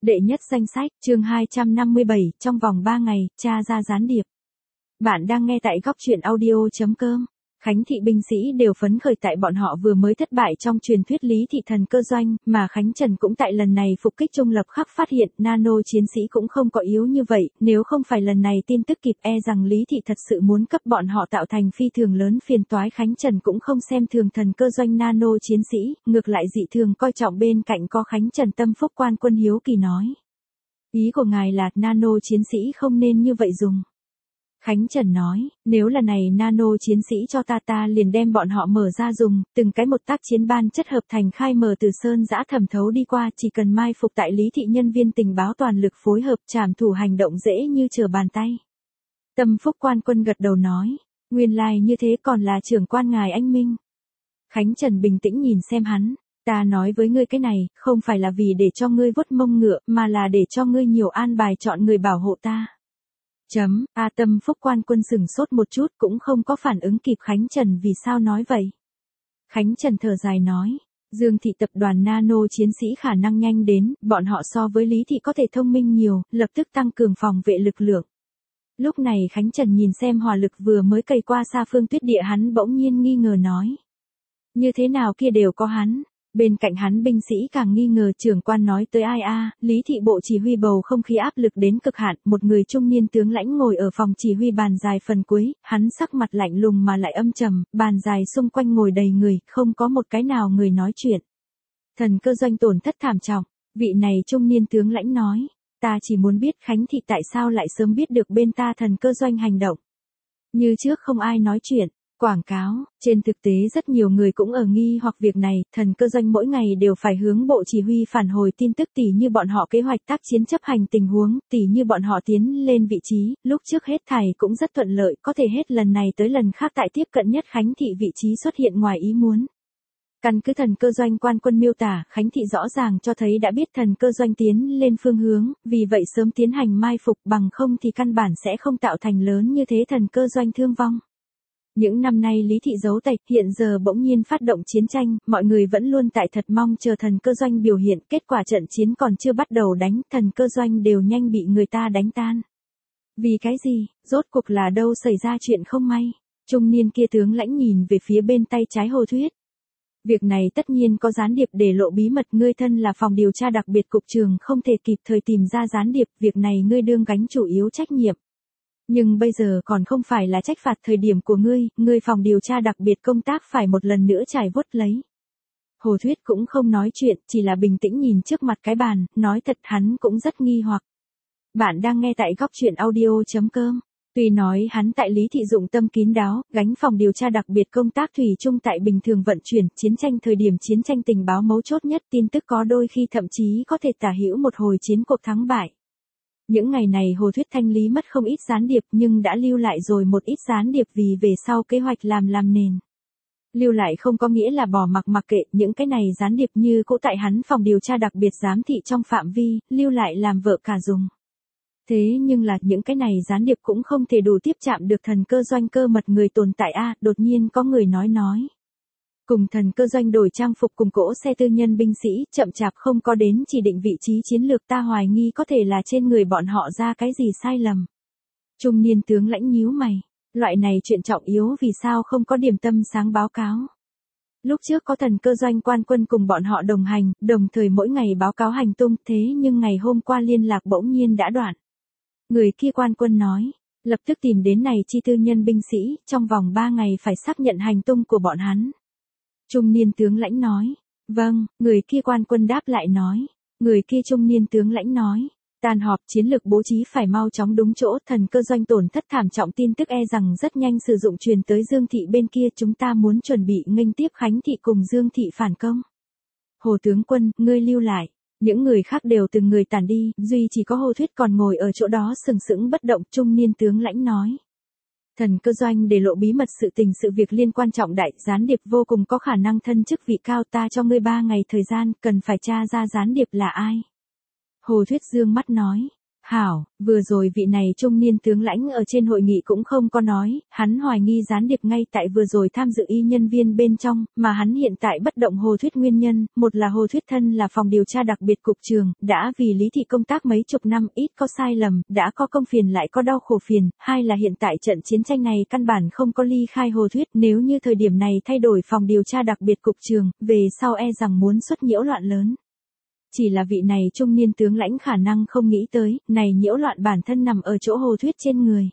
Đệ nhất danh sách, chương 257, trong vòng 3 ngày, tra ra gián điệp. Bạn đang nghe tại góc truyện audio.com. Khánh thị binh sĩ đều phấn khởi tại bọn họ vừa mới thất bại trong truyền thuyết Lý Thị thần cơ doanh, mà Khánh Trần cũng tại lần này phục kích trung lập khắc phát hiện nano chiến sĩ cũng không có yếu như vậy, nếu không phải lần này tin tức kịp rằng Lý Thị thật sự muốn cấp bọn họ tạo thành phi thường lớn phiền toái. Khánh Trần cũng không xem thường thần cơ doanh nano chiến sĩ, ngược lại dị thường coi trọng. Bên cạnh có Khánh Trần Tâm Phúc quan quân hiếu kỳ nói. Ý của ngài là nano chiến sĩ không nên như vậy dùng. Khánh Trần nói, nếu là này nano chiến sĩ cho ta liền đem bọn họ mở ra dùng, từng cái một tác chiến ban chất hợp thành khai mở từ sơn giã thẩm thấu đi qua, chỉ cần mai phục tại Lý Thị nhân viên tình báo toàn lực phối hợp trảm thủ hành động dễ như trở bàn tay. Tâm Phúc quan quân gật đầu nói, nguyên lai như thế còn là trưởng quan ngài anh minh. Khánh Trần bình tĩnh nhìn xem hắn, ta nói với ngươi cái này, không phải là vì để cho ngươi vuốt mông ngựa, mà là để cho ngươi nhiều an bài chọn người bảo hộ ta. Tâm Phúc quan quân sửng sốt một chút cũng không có phản ứng kịp Khánh Trần vì sao nói vậy. Khánh Trần thở dài nói, Dương Thị tập đoàn nano chiến sĩ khả năng nhanh đến, bọn họ so với Lý Thị có thể thông minh nhiều, lập tức tăng cường phòng vệ lực lượng. Lúc này Khánh Trần nhìn xem hỏa lực vừa mới cày qua xa phương tuyết địa, hắn bỗng nhiên nghi ngờ nói. Như thế nào kia đều có hắn. Bên cạnh hắn binh sĩ càng nghi ngờ. Trưởng quan nói tới ai Lý Thị bộ chỉ huy bầu không khí áp lực đến cực hạn, một người trung niên tướng lãnh ngồi ở phòng chỉ huy bàn dài phần cuối, hắn sắc mặt lạnh lùng mà lại âm trầm, bàn dài xung quanh ngồi đầy người, không có một cái nào người nói chuyện. Thần cơ doanh tổn thất thảm trọng, vị này trung niên tướng lãnh nói, ta chỉ muốn biết Khánh Thị tại sao lại sớm biết được bên ta thần cơ doanh hành động. Như trước không ai nói chuyện. Quảng cáo, trên thực tế rất nhiều người cũng ở nghi hoặc việc này, thần cơ doanh mỗi ngày đều phải hướng bộ chỉ huy phản hồi tin tức tỉ như bọn họ kế hoạch tác chiến chấp hành tình huống, tỉ như bọn họ tiến lên vị trí, lúc trước hết thảy cũng rất thuận lợi, có thể hết lần này tới lần khác tại tiếp cận nhất Khánh Thị vị trí xuất hiện ngoài ý muốn. Căn cứ thần cơ doanh quan quân miêu tả, Khánh Thị rõ ràng cho thấy đã biết thần cơ doanh tiến lên phương hướng, vì vậy sớm tiến hành mai phục, bằng không thì căn bản sẽ không tạo thành lớn như thế thần cơ doanh thương vong. Những năm nay Lý Thị giấu tẩy, hiện giờ bỗng nhiên phát động chiến tranh, mọi người vẫn luôn tại thật mong chờ thần cơ doanh biểu hiện, kết quả trận chiến còn chưa bắt đầu đánh, thần cơ doanh đều nhanh bị người ta đánh tan. Vì cái gì, rốt cuộc là đâu xảy ra chuyện không may? Trung niên kia tướng lãnh nhìn về phía bên tay trái Hồ Thuyết. Việc này tất nhiên có gián điệp để lộ bí mật, ngươi thân là phòng điều tra đặc biệt cục trưởng không thể kịp thời tìm ra gián điệp, việc này ngươi đương gánh chủ yếu trách nhiệm. Nhưng bây giờ còn không phải là trách phạt thời điểm của ngươi phòng điều tra đặc biệt công tác phải một lần nữa trải vuốt lấy. Hồ Thuyết cũng không nói chuyện, chỉ là bình tĩnh nhìn trước mặt cái bàn, nói thật hắn cũng rất nghi hoặc. Bạn đang nghe tại góc truyện audio.com. Tuy nói hắn tại Lý Thị dụng tâm kín đáo, gánh phòng điều tra đặc biệt công tác thủy chung tại bình thường vận chuyển, chiến tranh thời điểm chiến tranh tình báo mấu chốt nhất, tin tức có đôi khi thậm chí có thể tả hữu một hồi chiến cuộc thắng bại. Những ngày này Hồ Thuyết thanh lý mất không ít gián điệp nhưng đã lưu lại rồi một ít gián điệp vì về sau kế hoạch làm nền. Lưu lại không có nghĩa là bỏ mặc kệ, những cái này gián điệp như cũ tại hắn phòng điều tra đặc biệt giám thị trong phạm vi, lưu lại làm vợ cả dùng. Thế nhưng là những cái này gián điệp cũng không thể đủ tiếp chạm được thần cơ doanh cơ mật người tồn tại đột nhiên có người nói. Cùng thần cơ doanh đổi trang phục cùng cỗ xe tư nhân binh sĩ, chậm chạp không có đến chỉ định vị trí chiến lược, ta hoài nghi có thể là trên người bọn họ ra cái gì sai lầm. Trung niên tướng lãnh nhíu mày, loại này chuyện trọng yếu vì sao không có điểm tâm sáng báo cáo. Lúc trước có thần cơ doanh quan quân cùng bọn họ đồng hành, đồng thời mỗi ngày báo cáo hành tung, thế nhưng ngày hôm qua liên lạc bỗng nhiên đã đoạn. Người kia quan quân nói, lập tức tìm đến này chi tư nhân binh sĩ, trong vòng 3 ngày phải xác nhận hành tung của bọn hắn. Trung niên tướng lãnh nói, vâng, người kia quan quân đáp lại nói, người kia trung niên tướng lãnh nói, tan họp chiến lược bố trí phải mau chóng đúng chỗ, thần cơ doanh tổn thất thảm trọng, tin tức rằng rất nhanh sử dụng truyền tới Dương Thị bên kia, chúng ta muốn chuẩn bị nghênh tiếp Khánh Thị cùng Dương Thị phản công. Hồ tướng quân, ngươi lưu lại, những người khác đều từng người tản đi, duy chỉ có Hồ Thuyết còn ngồi ở chỗ đó sừng sững bất động, trung niên tướng lãnh nói. Thần cơ doanh để lộ bí mật sự việc liên quan trọng đại, gián điệp vô cùng có khả năng thân chức vị cao, ta cho ngươi 3 ngày thời gian, cần phải tra ra gián điệp là ai. Hồ Thuyết dương mắt nói, Hảo, vừa rồi vị này trung niên tướng lãnh ở trên hội nghị cũng không có nói, hắn hoài nghi gián điệp ngay tại vừa rồi tham dự y nhân viên bên trong, mà hắn hiện tại bất động Hồ Thuyết nguyên nhân, một là Hồ Thuyết thân là phòng điều tra đặc biệt cục trưởng, đã vì Lý Thị công tác mấy chục năm ít có sai lầm, đã có công phiền lại có đau khổ phiền, hai là hiện tại trận chiến tranh này căn bản không có ly khai Hồ Thuyết, nếu như thời điểm này thay đổi phòng điều tra đặc biệt cục trưởng, về sau e rằng muốn xuất nhiễu loạn lớn. Chỉ là vị này trung niên tướng lãnh khả năng không nghĩ tới, này nhiễu loạn bản thân nằm ở chỗ Hồ Thuyết trên người.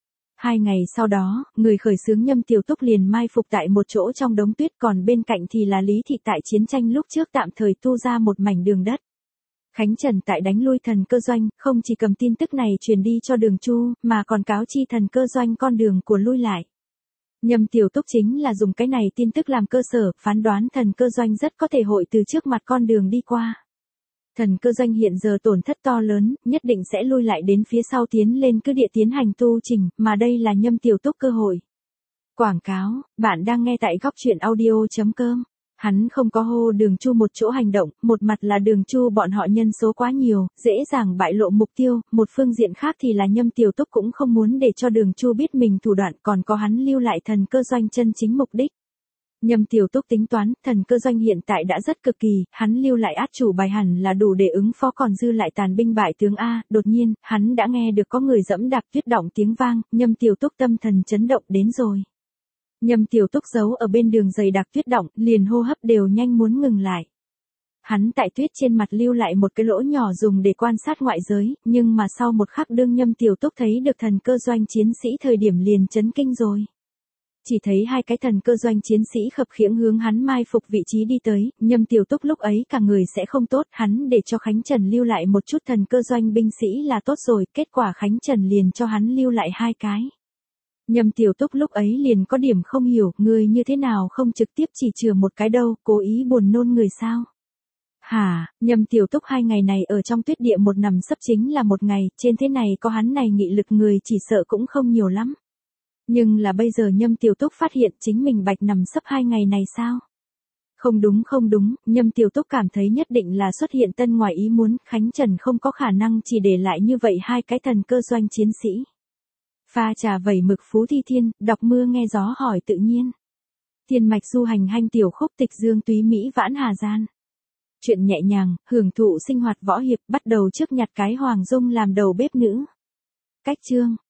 2 ngày sau đó, người khởi xướng Nhâm Tiểu Túc liền mai phục tại một chỗ trong đống tuyết, còn bên cạnh thì là Lý Thị tại chiến tranh lúc trước tạm thời tu ra một mảnh đường đất. Khánh Trần tại đánh lui Thần Cơ Doanh, không chỉ cầm tin tức này truyền đi cho Đường Chu, mà còn cáo chi Thần Cơ Doanh con đường của lui lại. Nhâm Tiểu Túc chính là dùng cái này tin tức làm cơ sở, phán đoán Thần Cơ Doanh rất có thể hội từ trước mặt con đường đi qua. Thần Cơ Doanh hiện giờ tổn thất to lớn, nhất định sẽ lui lại đến phía sau tiến lên cứ địa tiến hành tu trình, mà đây là Nhâm Tiểu Túc cơ hội. Quảng cáo, bạn đang nghe tại góc truyện audio.com. Hắn không có hô Đường Chu một chỗ hành động, một mặt là Đường Chu bọn họ nhân số quá nhiều, dễ dàng bại lộ mục tiêu, một phương diện khác thì là Nhâm Tiểu Túc cũng không muốn để cho Đường Chu biết mình thủ đoạn, còn có hắn lưu lại Thần Cơ Doanh chân chính mục đích. Nhâm Tiểu Túc tính toán, Thần Cơ Doanh hiện tại đã rất cực kỳ, hắn lưu lại át chủ bài hẳn là đủ để ứng phó, còn dư lại tàn binh bại tướng A, đột nhiên, hắn đã nghe được có người dẫm đạp tuyết động tiếng vang, Nhâm Tiểu Túc tâm thần chấn động đến rồi. Nhâm Tiểu Túc giấu ở bên đường dày đặc tuyết động, liền hô hấp đều nhanh muốn ngừng lại. Hắn tại tuyết trên mặt lưu lại một cái lỗ nhỏ dùng để quan sát ngoại giới, nhưng mà sau một khắc đương Nhâm Tiểu Túc thấy được Thần Cơ Doanh chiến sĩ thời điểm liền chấn kinh rồi. Chỉ thấy hai cái Thần Cơ Doanh chiến sĩ khập khiễng hướng hắn mai phục vị trí đi tới, Nhâm Tiểu Túc lúc ấy cả người sẽ không tốt, hắn để cho Khánh Trần lưu lại một chút Thần Cơ Doanh binh sĩ là tốt rồi, kết quả Khánh Trần liền cho hắn lưu lại 2 cái. Nhâm Tiểu Túc lúc ấy liền có điểm không hiểu, người như thế nào không trực tiếp chỉ chừa một cái đâu, cố ý buồn nôn người sao? Hả, Nhâm Tiểu Túc 2 ngày này ở trong tuyết địa một nằm sấp chính là một ngày, trên thế này có hắn này nghị lực người chỉ sợ cũng không nhiều lắm. Nhưng là bây giờ Nhâm Tiểu Túc phát hiện chính mình bạch nằm sấp 2 ngày này sao? Không đúng, Nhâm Tiểu Túc cảm thấy nhất định là xuất hiện tân ngoài ý muốn, Khánh Trần không có khả năng chỉ để lại như vậy 2 cái Thần Cơ Doanh chiến sĩ. Pha trà vẩy mực Phú Thi Thiên, đọc mưa nghe gió hỏi tự nhiên. Thiên mạch du hành hanh tiểu khúc tịch dương túy Mỹ vãn hà gian. Chuyện nhẹ nhàng, hưởng thụ sinh hoạt võ hiệp bắt đầu trước nhặt cái Hoàng Dung làm đầu bếp nữ. Cách chương.